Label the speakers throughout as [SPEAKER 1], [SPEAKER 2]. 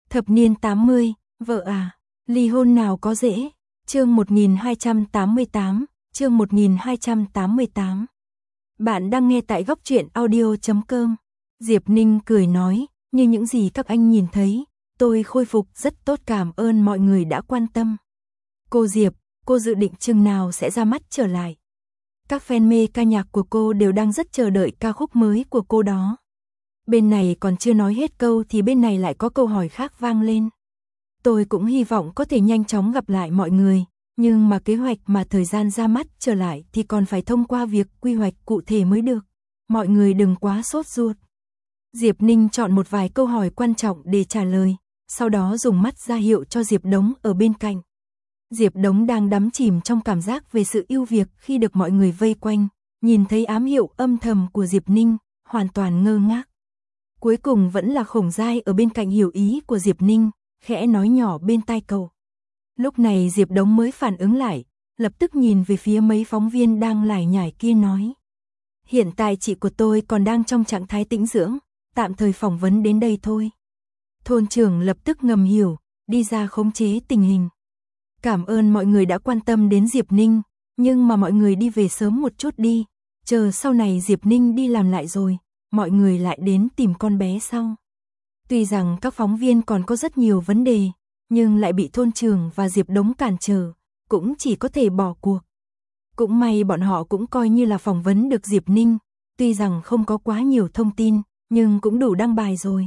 [SPEAKER 1] Thập niên 80, vợ à, ly hôn nào có dễ. Chương 1288, chương 1288. Bạn đang nghe tại góc truyện audio.com. Diệp Ninh cười nói, như những gì các anh nhìn thấy, tôi khôi phục rất tốt, cảm ơn mọi người đã quan tâm. Cô Diệp, cô dự định chừng nào sẽ ra mắt trở lại? Các fan mê ca nhạc của cô đều đang rất chờ đợi ca khúc mới của cô đó. Bên này còn chưa nói hết câu thì bên này lại có câu hỏi khác vang lên. Tôi cũng hy vọng có thể nhanh chóng gặp lại mọi người, nhưng mà kế hoạch mà thời gian ra mắt trở lại thì còn phải thông qua việc quy hoạch cụ thể mới được. Mọi người đừng quá sốt ruột. Diệp Ninh chọn một vài câu hỏi quan trọng để trả lời, sau đó dùng mắt ra hiệu cho Diệp Đống ở bên cạnh. Diệp Đống đang đắm chìm trong cảm giác về sự ưu việt khi được mọi người vây quanh, nhìn thấy ám hiệu âm thầm của Diệp Ninh, hoàn toàn ngơ ngác. Cuối cùng vẫn là Khổng Giai ở bên cạnh hiểu ý của Diệp Ninh, khẽ nói nhỏ bên tai cậu. Lúc này Diệp Đống mới phản ứng lại, lập tức nhìn về phía mấy phóng viên đang lải nhải kia nói. Hiện tại chị của tôi còn đang trong trạng thái tĩnh dưỡng, tạm thời phỏng vấn đến đây thôi. Thôn trưởng lập tức ngầm hiểu, đi ra khống chế tình hình. Cảm ơn mọi người đã quan tâm đến Diệp Ninh, nhưng mà mọi người đi về sớm một chút đi, chờ sau này Diệp Ninh đi làm lại rồi, mọi người lại đến tìm con bé sau. Tuy rằng các phóng viên còn có rất nhiều vấn đề, nhưng lại bị thôn trưởng và Diệp Đống cản trở, cũng chỉ có thể bỏ cuộc. Cũng may bọn họ cũng coi như là phỏng vấn được Diệp Ninh, tuy rằng không có quá nhiều thông tin, nhưng cũng đủ đăng bài rồi.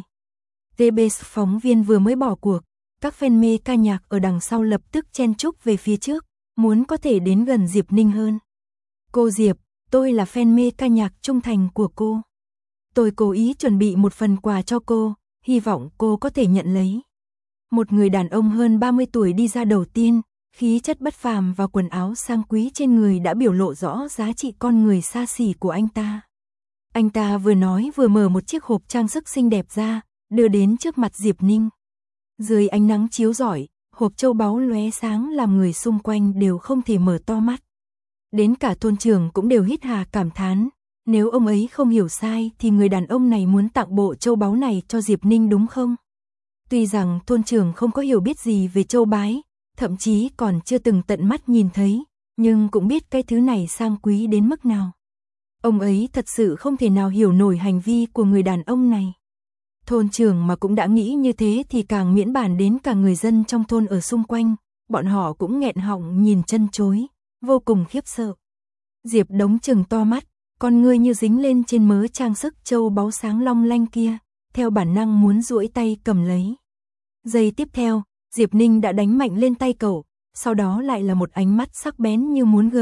[SPEAKER 1] TB phóng viên vừa mới bỏ cuộc, các fan mê ca nhạc ở đằng sau lập tức chen chúc về phía trước, muốn có thể đến gần Diệp Ninh hơn. Cô Diệp, tôi là fan mê ca nhạc trung thành của cô. Tôi cố ý chuẩn bị một phần quà cho cô, hy vọng cô có thể nhận lấy. Một người đàn ông hơn 30 tuổi đi ra đầu tiên, khí chất bất phàm và quần áo sang quý trên người đã biểu lộ rõ giá trị con người xa xỉ của anh ta. Anh ta vừa nói vừa mở một chiếc hộp trang sức xinh đẹp ra, đưa đến trước mặt Diệp Ninh. Dưới ánh nắng chiếu rọi, hộp châu báu lóe sáng làm người xung quanh đều không thể mở to mắt. Đến cả thôn trưởng cũng đều hít hà cảm thán, nếu ông ấy không hiểu sai thì người đàn ông này muốn tặng bộ châu báu này cho Diệp Ninh đúng không? Tuy rằng thôn trưởng không có hiểu biết gì về châu bái, thậm chí còn chưa từng tận mắt nhìn thấy, nhưng cũng biết cái thứ này sang quý đến mức nào. Ông ấy thật sự không thể nào hiểu nổi hành vi của người đàn ông này. Thôn trưởng mà cũng đã nghĩ như thế thì càng miễn bàn đến cả người dân trong thôn ở xung quanh, bọn họ cũng nghẹn họng nhìn chân chối, vô cùng khiếp sợ. Diệp Đống trừng to mắt, con ngươi như dính lên trên mớ trang sức châu báu sáng long lanh kia, theo bản năng muốn duỗi tay cầm lấy. Giây tiếp theo, Diệp Ninh đã đánh mạnh lên tay cậu, sau đó lại là một ánh mắt sắc bén như muốn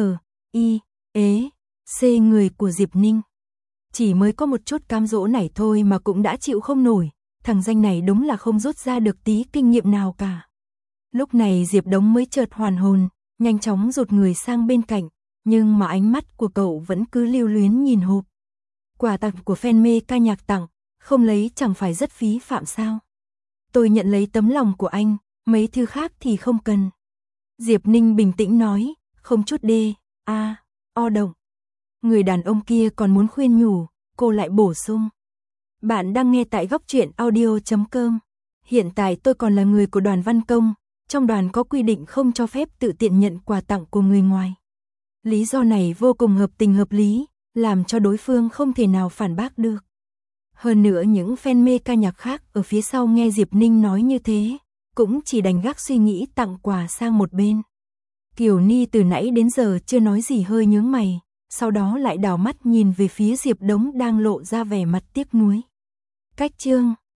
[SPEAKER 1] xê người của Diệp Ninh. Chỉ mới có một chút cám dỗ này thôi mà cũng đã chịu không nổi, thằng danh này đúng là không rút ra được tí kinh nghiệm nào cả. Lúc này Diệp Đống mới chợt hoàn hồn, nhanh chóng rụt người sang bên cạnh, nhưng mà ánh mắt của cậu vẫn cứ lưu luyến nhìn hộp. Quà tặng của fan mê ca nhạc tặng, không lấy chẳng phải rất phí phạm sao? Tôi nhận lấy tấm lòng của anh, mấy thứ khác thì không cần. Diệp Ninh bình tĩnh nói, không chút động. Người đàn ông kia còn muốn khuyên nhủ, cô lại bổ sung. Bạn đang nghe tại góc truyện audio.com. Hiện tại tôi còn là người của đoàn văn công, trong đoàn có quy định không cho phép tự tiện nhận quà tặng của người ngoài. Lý do này vô cùng hợp tình hợp lý, làm cho đối phương không thể nào phản bác được. Hơn nữa những fan mê ca nhạc khác ở phía sau nghe Diệp Ninh nói như thế, cũng chỉ đành gác suy nghĩ tặng quà sang một bên. Kiều Ni từ nãy đến giờ chưa nói gì hơi nhướng mày, sau đó lại đảo mắt nhìn về phía Diệp Đống đang lộ ra vẻ mặt tiếc nuối. Cách chương